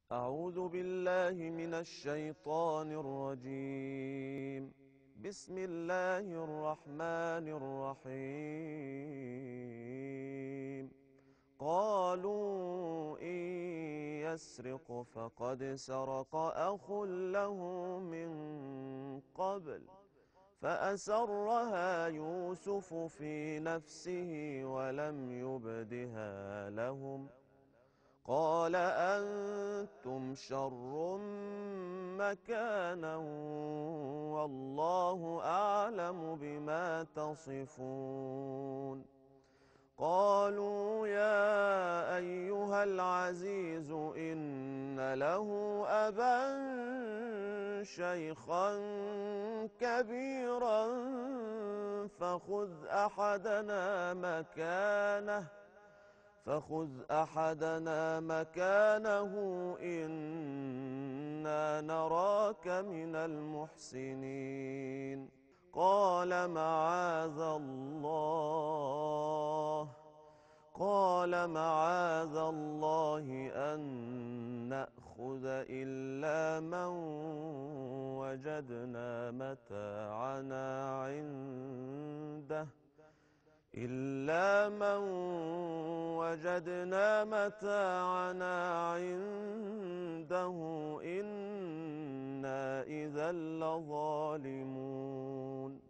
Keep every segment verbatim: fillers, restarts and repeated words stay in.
أعوذ بالله من الشيطان الرجيم. بسم الله الرحمن الرحيم. قالوا إن يسرق فقد سرق أخ له من قبل فأسرها يوسف في نفسه ولم يبدها لهم قال أنتم شر مكانا والله أعلم بما تصفون. قالوا يا أيها العزيز إن له أبا شيخا كبيرا فخذ أحدنا مكانه فخذ أحدنا مكانه إنا نراك من المحسنين. قال معاذ الله قال معاذ الله أن نأخذ إلا من وجدنا متاعنا عنده إلا من وجدنا متاعنا عنده إنا إذا لظالمون.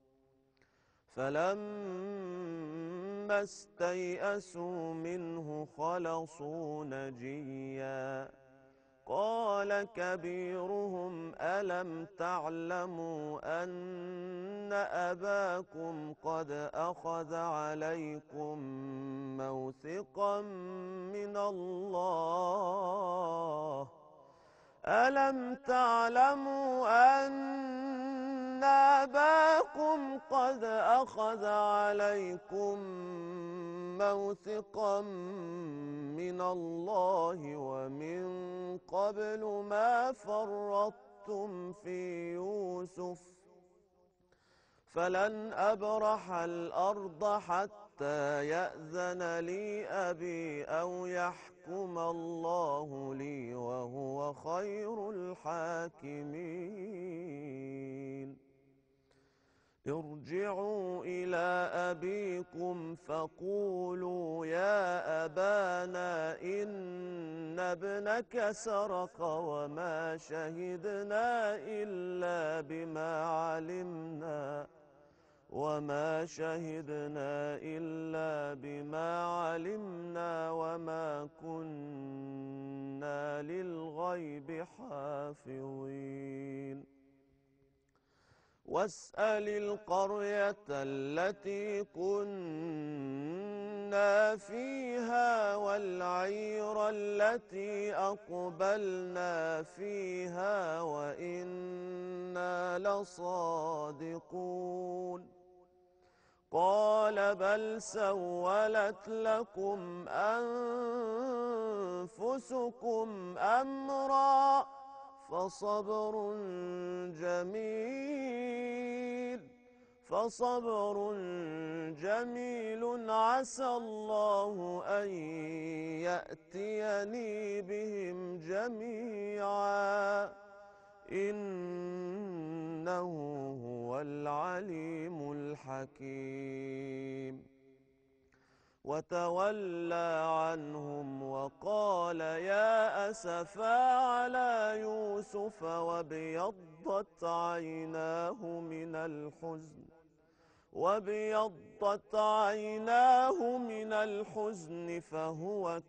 فلما استيئسوا منه خلصوا نجيا قال كبيرهم ألم تعلموا أن أباكم قد أخذ عليكم موثقا من الله ألم تعلموا أن أباكم قد أخذ عليكم موثقا من الله ومن قبل ما فرطتم في يوسف فلن أبرح الأرض حتى يأذن لي أبي أو يحكم الله لي وهو خير الحاكمين. ارجعوا إلى أبيكم فقولوا يا أبانا إن ابنك سرق وما شهدنا إلا بما علمنا وما شهدنا إلا بما علمنا وما كنا للغيب حافظين. واسأل القرية التي كنا فيها والعير التي أقبلنا فيها وإنا لصادقون. قال بل سولت لكم أنفسكم أمرا فصبر جميل فصبر جميل عسى الله أن يأتيني بهم جميعا إنه هو العليم الحكيم. وتولى عنهم وقال يا أسفا على يوسف وابيضت عيناه من الحزن وابيضت عيناه من الحزن فهو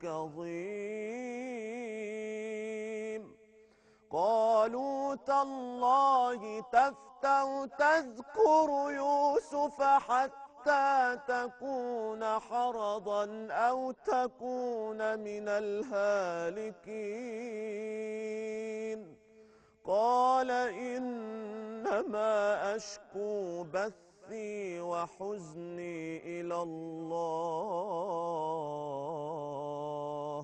كظيم. قالوا تالله تفتأ تذكر يوسف حتى حتى تكون حرضا أو تكون من الهالكين. قال إنما أشكو بثي وحزني إلى الله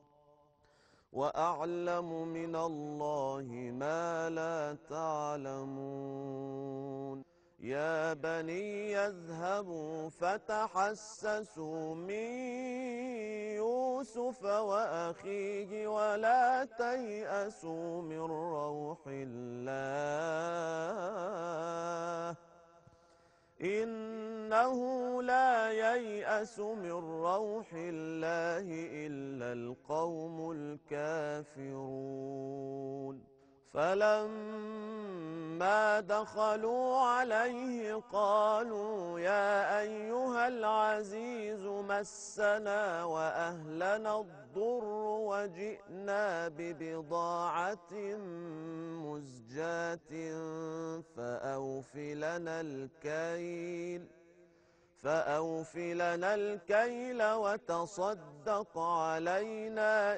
وأعلم من الله ما لا تعلمون. يا بني اذهبوا فتحسسوا من يوسف وأخيه ولا تيأسوا من روح الله إنه لا ييأس من روح الله إلا القوم الكافرون. فلما دخلوا عليه قالوا يا أيها العزيز مسنا وأهلنا الضر وجئنا ببضاعة مزجاة فأوف لنا الكيل فأوف لنا الكيل وتصدق علينا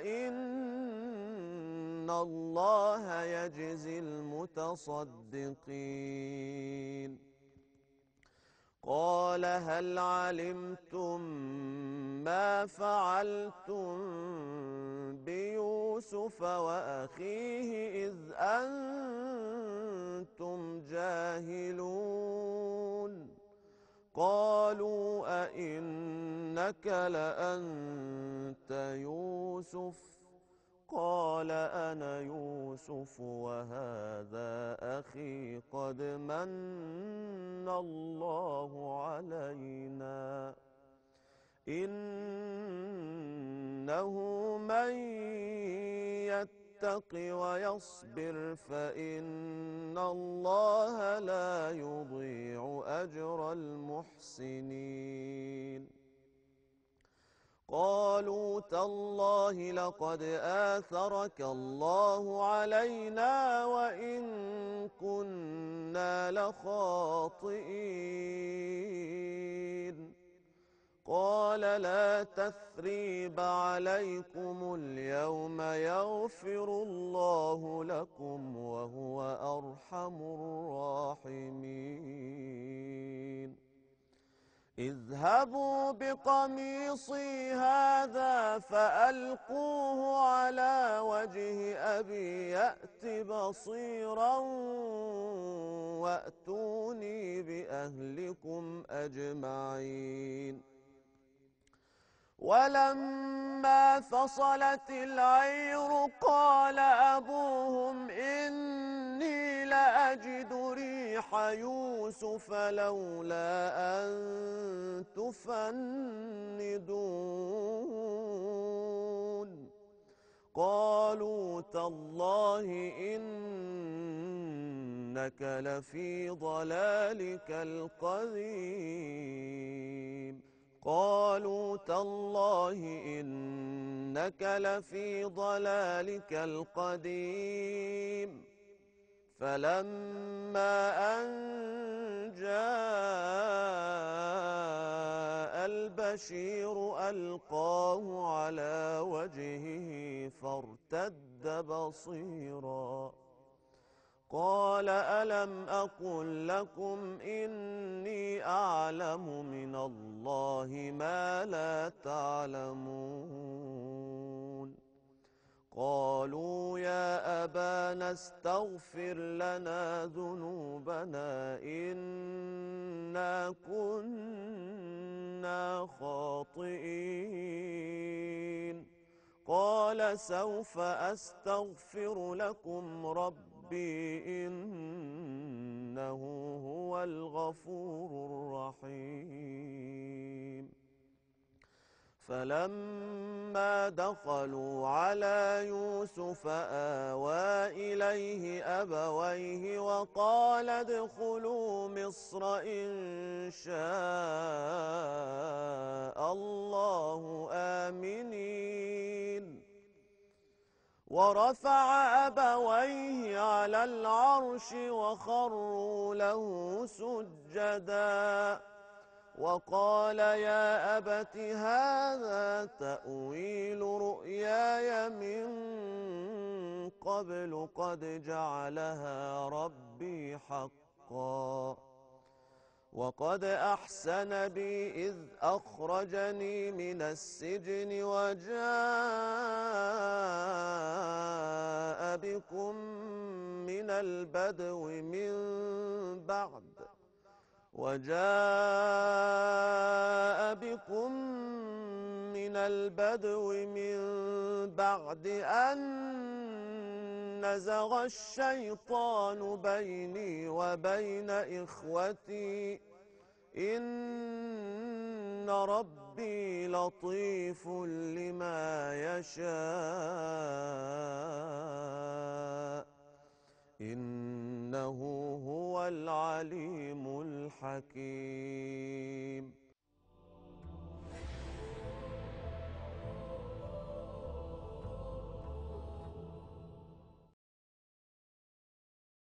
إن الله يجزي المتصدقين. قال هل علمتم ما فعلتم بيوسف وأخيه إذ أنتم جاهلون؟ قالوا أئنك لأنت يوسف؟ قال أنا يوسف وهذا أخي قد من الله علينا إنه من يتق ويصبر فإن الله لا يضيع أجر المحسنين. قالوا تالله لقد آثرك الله علينا وإن كنا لخاطئين. قال لا تثريب عليكم اليوم يغفر الله لكم وهو أرحم الراحمين. اذهبوا بقميصي هذا فألقوه على وجه أبي يأت بصيرا وأتوني بأهلكم أجمعين. ولما فصلت العير قال أبوهم إني لأجد ريح يوسف لولا أن تفندون. قالوا تالله إنك لفي ضلالك القديم. قالوا تالله إنك لفي ضلالك القديم. فلما أن جاء البشير ألقاه على وجهه فارتد بصيرا قال ألم أقل لكم إني أعلم من الله ما لا تعلمون. قالوا يا أبانا استغفر لنا ذنوبنا إنا كنا خاطئين. قال سوف أستغفر لكم ربي إنه هو الغفور الرحيم. فلما دخلوا على يوسف آوى إليه أبويه وقال ادخلوا مصر إن شاء الله آمنين. ورفع أبويه على العرش وخروا له سجدا وقال يا أبت هذا تأويل رؤياي من قبل قد جعلها ربي حقا وقد أحسن بي إذ أخرجني من السجن وجاء بكم من البدو من بعد وجاء بكم من البدو من بعد أن نزغ الشيطان بيني وبين إخوتي إن ربي لطيف لما يشاء إنه هو العليم الحكيم.